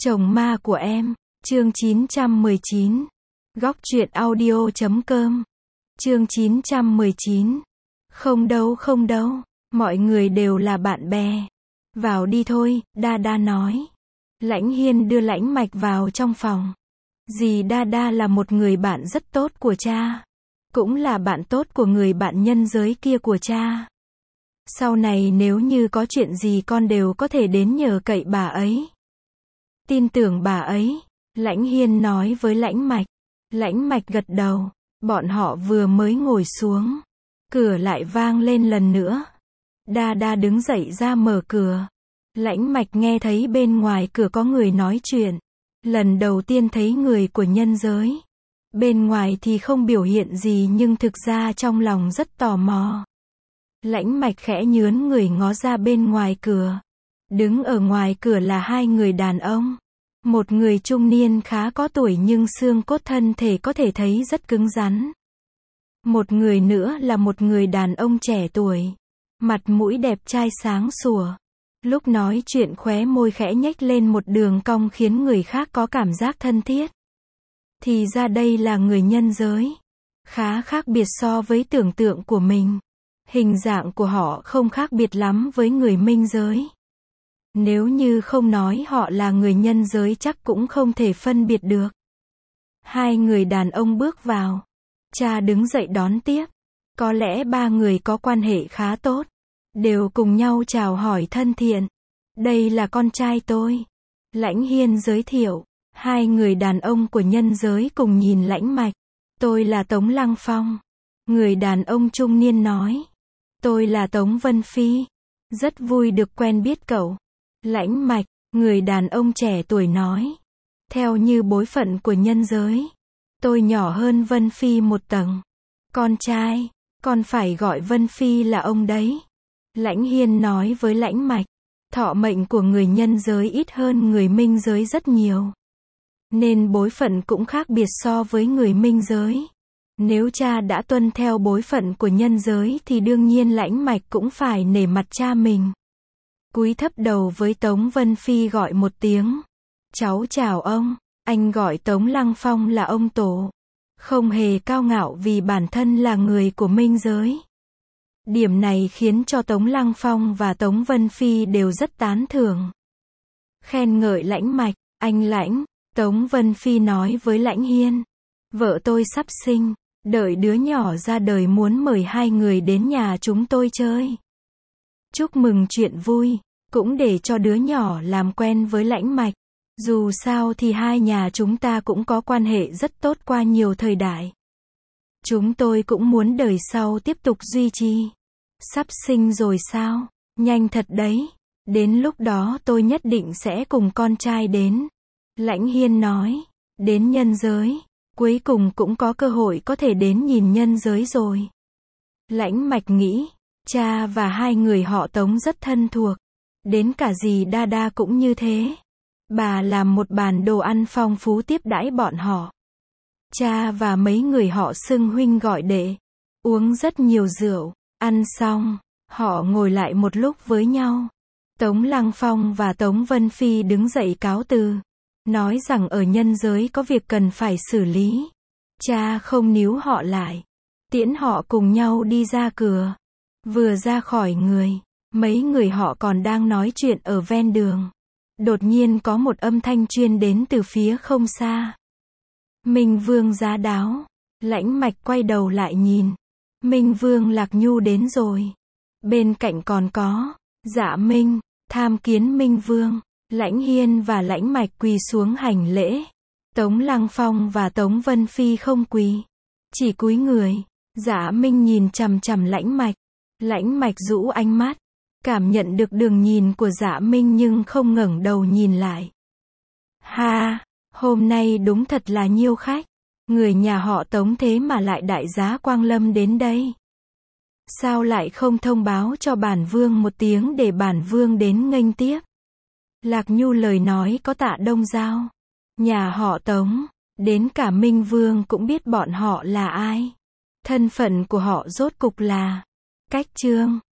Chồng ma của em, chương 919. Góc truyện audio.com. Chương 919. Không đâu, mọi người đều là bạn bè. Vào đi thôi, Đa Đa nói. Lãnh Hiên đưa Lãnh Mạch vào trong phòng. Dì Đa Đa là một người bạn rất tốt của cha. Cũng là bạn tốt của người bạn nhân giới kia của cha. Sau này nếu như có chuyện gì con đều có thể đến nhờ cậy bà ấy. Tin tưởng bà ấy, Lãnh Hiên nói với Lãnh Mạch. Lãnh Mạch gật đầu, bọn họ vừa mới ngồi xuống. Cửa lại vang lên lần nữa. Đa Đa đứng dậy ra mở cửa. Lãnh Mạch nghe thấy bên ngoài cửa có người nói chuyện. Lần đầu tiên thấy người của nhân giới. Bên ngoài thì không biểu hiện gì nhưng thực ra trong lòng rất tò mò. Lãnh Mạch khẽ nhướn người ngó ra bên ngoài cửa. Đứng ở ngoài cửa là hai người đàn ông. Một người trung niên khá có tuổi nhưng xương cốt thân thể có thể thấy rất cứng rắn. Một người nữa là một người đàn ông trẻ tuổi. Mặt mũi đẹp trai sáng sủa. Lúc nói chuyện khóe môi khẽ nhếch lên một đường cong khiến người khác có cảm giác thân thiết. Thì ra đây là người nhân giới. Khá khác biệt so với tưởng tượng của mình. Hình dạng của họ không khác biệt lắm với người minh giới. Nếu như không nói họ là người nhân giới chắc cũng không thể phân biệt được. Hai người đàn ông bước vào. Cha đứng dậy đón tiếp. Có lẽ ba người có quan hệ khá tốt. Đều cùng nhau chào hỏi thân thiện. Đây là con trai tôi. Lãnh Hiên giới thiệu. Hai người đàn ông của nhân giới cùng nhìn Lãnh Mạch. Tôi là Tống Lăng Phong. Người đàn ông trung niên nói. Tôi là Tống Vân Phi. Rất vui được quen biết cậu. Lãnh Mạch, người đàn ông trẻ tuổi nói. Theo như bối phận của nhân giới. Tôi nhỏ hơn Vân Phi một tầng. Con trai, con phải gọi Vân Phi là ông đấy. Lãnh Hiên nói với Lãnh Mạch. Thọ mệnh của người nhân giới ít hơn người minh giới rất nhiều. Nên bối phận cũng khác biệt so với người minh giới. Nếu cha đã tuân theo bối phận của nhân giới thì đương nhiên Lãnh Mạch cũng phải nể mặt cha mình. Cúi thấp đầu với Tống Vân Phi gọi một tiếng. Cháu chào ông, anh gọi Tống Lăng Phong là ông tổ. Không hề cao ngạo vì bản thân là người của minh giới. Điểm này khiến cho Tống Lăng Phong và Tống Vân Phi đều rất tán thưởng. Khen ngợi Lãnh Mạch, anh Lãnh, Tống Vân Phi nói với Lãnh Hiên. Vợ tôi sắp sinh, đợi đứa nhỏ ra đời muốn mời hai người đến nhà chúng tôi chơi. Chúc mừng chuyện vui, cũng để cho đứa nhỏ làm quen với Lãnh Mạch. Dù sao thì hai nhà chúng ta cũng có quan hệ rất tốt qua nhiều thời đại. Chúng tôi cũng muốn đời sau tiếp tục duy trì. Sắp sinh rồi sao? Nhanh thật đấy. Đến lúc đó tôi nhất định sẽ cùng con trai đến. Lãnh Hiên nói. Đến nhân giới. Cuối cùng cũng có cơ hội có thể đến nhìn nhân giới rồi. Lãnh Mạch nghĩ. Cha và hai người họ Tống rất thân thuộc. Đến cả dì Đa Đa cũng như thế. Bà làm một bàn đồ ăn phong phú tiếp đãi bọn họ. Cha và mấy người họ xưng huynh gọi đệ. Uống rất nhiều rượu. Ăn xong, họ ngồi lại một lúc với nhau. Tống Lăng Phong và Tống Vân Phi đứng dậy cáo từ. Nói rằng ở nhân giới có việc cần phải xử lý. Cha không níu họ lại. Tiễn họ cùng nhau đi ra cửa. Vừa ra khỏi người, mấy người họ còn đang nói chuyện ở ven đường. Đột nhiên có một âm thanh truyền đến từ phía không xa. Minh Vương giá đáo. Lãnh Mạch quay đầu lại nhìn. Minh Vương Lạc Nhu đến rồi. Bên cạnh còn có Dạ Minh, tham kiến Minh Vương. Lãnh Hiên và Lãnh Mạch quỳ xuống hành lễ. Tống Lăng Phong và Tống Vân Phi không quỳ, chỉ cúi người. Dạ Minh nhìn chằm chằm Lãnh Mạch. Lãnh Mạch rũ ánh mắt, cảm nhận được đường nhìn của Dạ Minh nhưng không ngẩng đầu nhìn lại. Ha, hôm nay đúng thật là nhiêu khách. Người nhà họ Tống thế mà lại đại giá quang lâm đến đây. Sao lại không thông báo cho bản vương một tiếng để bản vương đến nghênh tiếp? Lạc Nhu lời nói có Tạ Đông Giao. Nhà họ Tống, đến cả Minh Vương cũng biết bọn họ là ai. Thân phận của họ rốt cục là. Cách chương